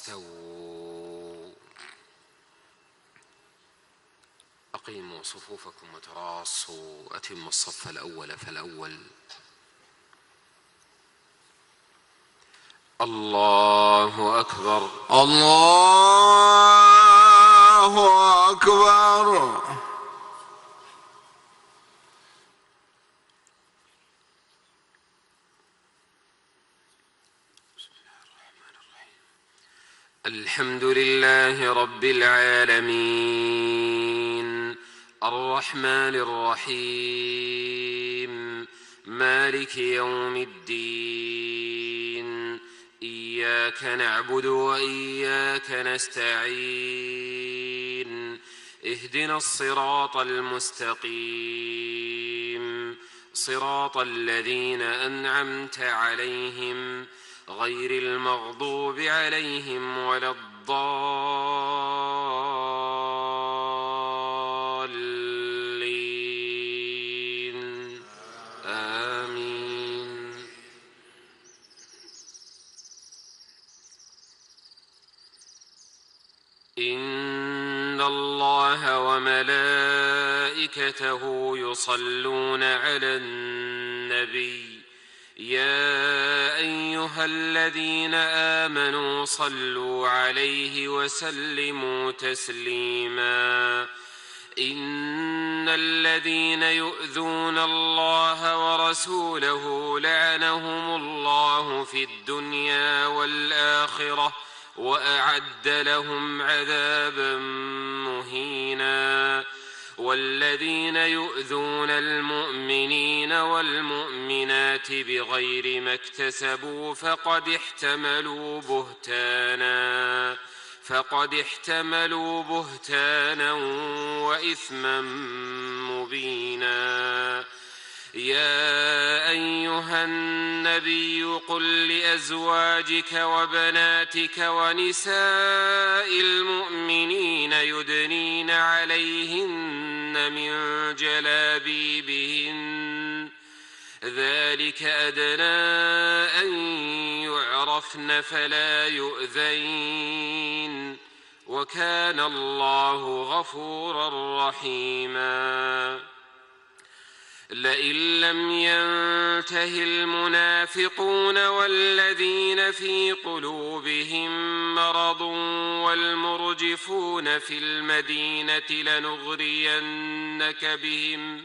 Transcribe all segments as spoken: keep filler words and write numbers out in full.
استووا. أقيموا صفوفكم وتراصوا. أتموا الصف الأول فالأول. الله أكبر. الله أكبر. الحمد لله رب العالمين الرحمن الرحيم مالك يوم الدين. إياك نعبد وإياك نستعين. اهدنا الصراط المستقيم صراط الذين أنعمت عليهم غير المغضوب عليهم ولا الضالين. آمين. إن الله وملائكته يصلون على النبي يا أيها الذين آمنوا صلوا عليه وسلموا تسليما. إن الذين يؤذون الله ورسوله لعنهم الله في الدنيا والآخرة وأعد لهم عذابا مهينا. والذين يؤذون المؤمنين والمؤمنات بغير ما اكتسبوا فقد احتملوا بهتانا فقد احتملوا بهتانا وإثما مبينا. يا أيها النبي قل لأزواجك وبناتك ونساء المؤمنين يدنين عليهن من جلابيبهن ذلك أدنى أن يعرفن فلا يؤذين وكان الله غفورا رحيما. لئن لم ينته المنافقون والذين في قلوبهم مرض والمرجفون في المدينة لنغرينك بهم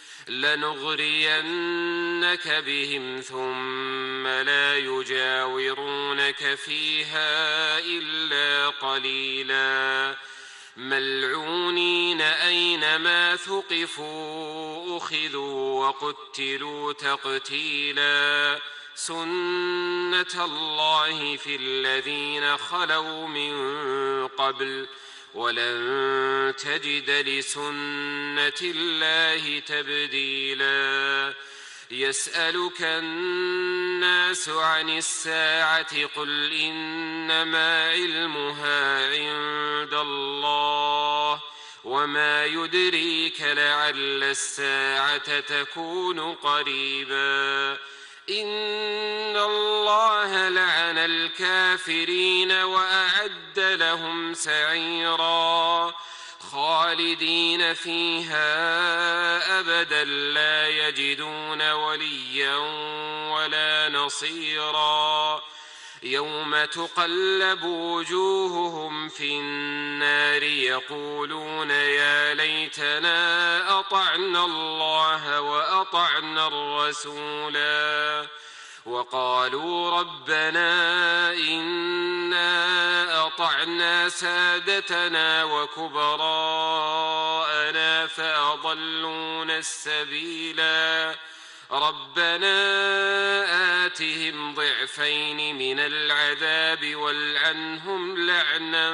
لنغرينك بهم ثم لا يجاورونك فيها إلا قليلا. ملعونين أينما ثقفوا أخذوا وقتلوا تقتيلا. سنة الله في الذين خلوا من قبل ولن تجد لسنة الله تبديلا. يسألك الناس عن الساعة قل إنما علمها عند الله وما يدريك لعل الساعة تكون قريبا. إن الله لعن الكافرين وأعد لهم سعيرا خالدين فيها أبدا لا يجدون وليا ولا نصيرا. يوم تقلب وجوههم في النار يقولون يا ليتنا أطعنا الله وأطعنا الرسولا وقالوا ربنا إنا أطعنا سادتنا وكبراءنا فأضلونا السبيلا. ربنا آتهم ضعفين من العذاب والعنهم لعنا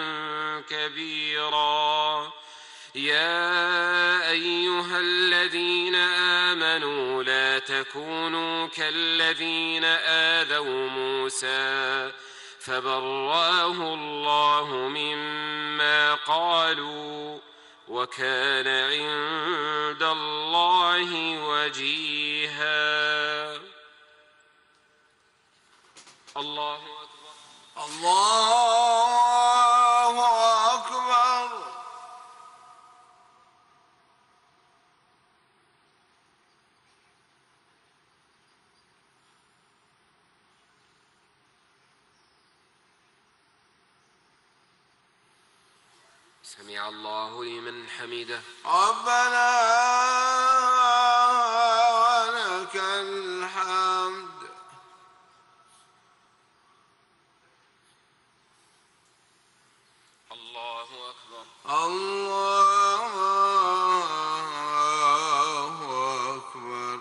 كبيرا. يا أيها الذين آمنوا لا تكونوا كالذين آذوا موسى فبرأه الله مما قالوا وكان عند الله وجيها. الله أكبر. الله سمع الله لمن حمده. ربنا ولك الحمد. الله أكبر. الله أكبر.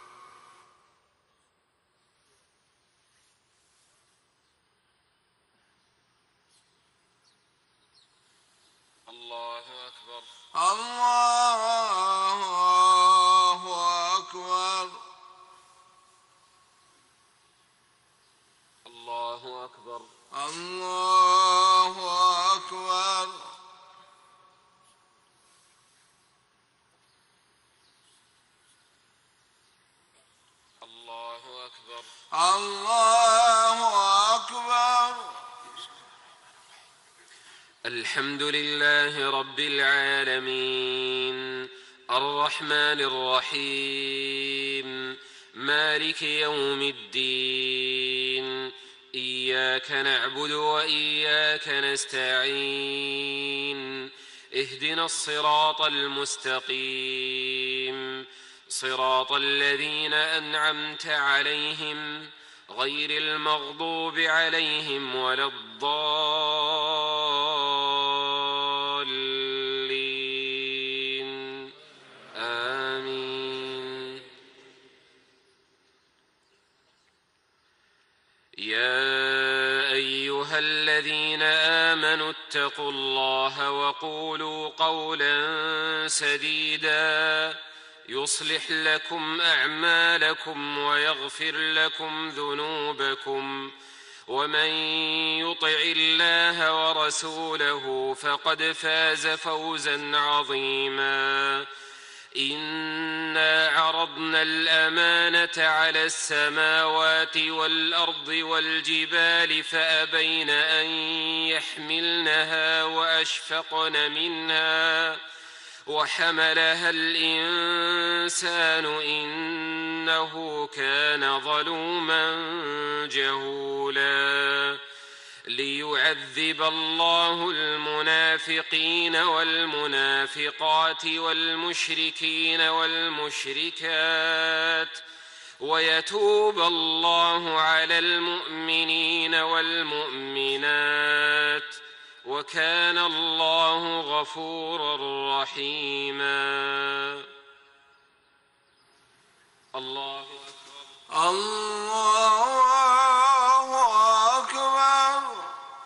الله أكبر. الله أكبر. الله أكبر. الله أكبر. الله أكبر. الله أكبر. الحمد لله رب العالمين الرحمن الرحيم مالك يوم الدين. إياك نعبد وإياك نستعين. اهدنا الصراط المستقيم صراط الذين أنعمت عليهم غير المغضوب عليهم ولا الضالين. آمين. يا أيها الذين آمنوا اتقوا الله وقولوا قولا سديدا يصلح لكم أعمالكم ويغفر لكم ذنوبكم، ومن يطع الله ورسوله فقد فاز فوزا عظيما. إنا عرضنا الأمانة على السماوات والأرض والجبال فأبين أن يحملنها وأشفقن منها وحملها الإنسان إنه كان ظلوما جهولا. ليعذب الله المنافقين والمنافقات والمشركين والمشركات ويتوب الله على المؤمنين والمؤمنات، وكان الله غفورا رحيما. الله أكبر. الله أكبر.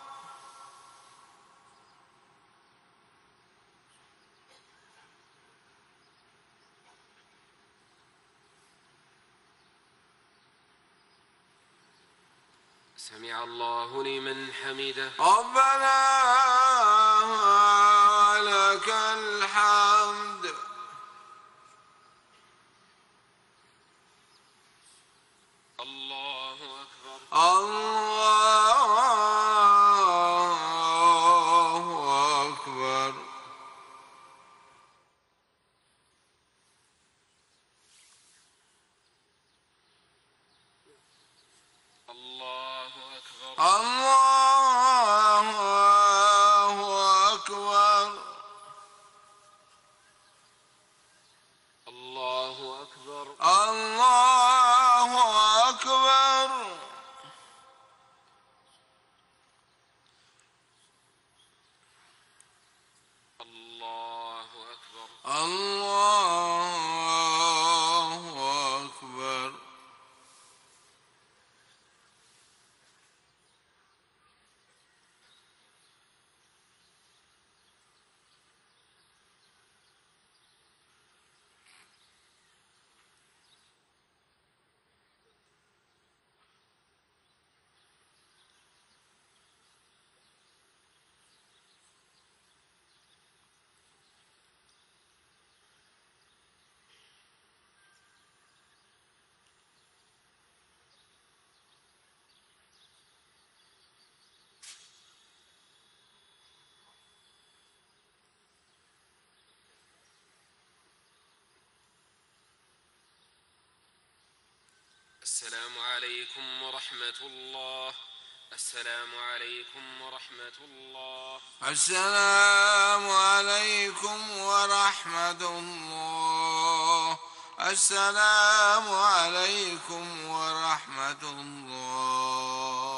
سمع الله لمن حمده. ربنا لك الحمد. الله أكبر. الله أكبر. الله أكبر. الله أكبر. الله أكبر. الله أكبر. الله أكبر. الله أكبر. السلام عليكم ورحمة الله. السلام عليكم ورحمة الله. السلام عليكم ورحمة الله. السلام عليكم ورحمة الله.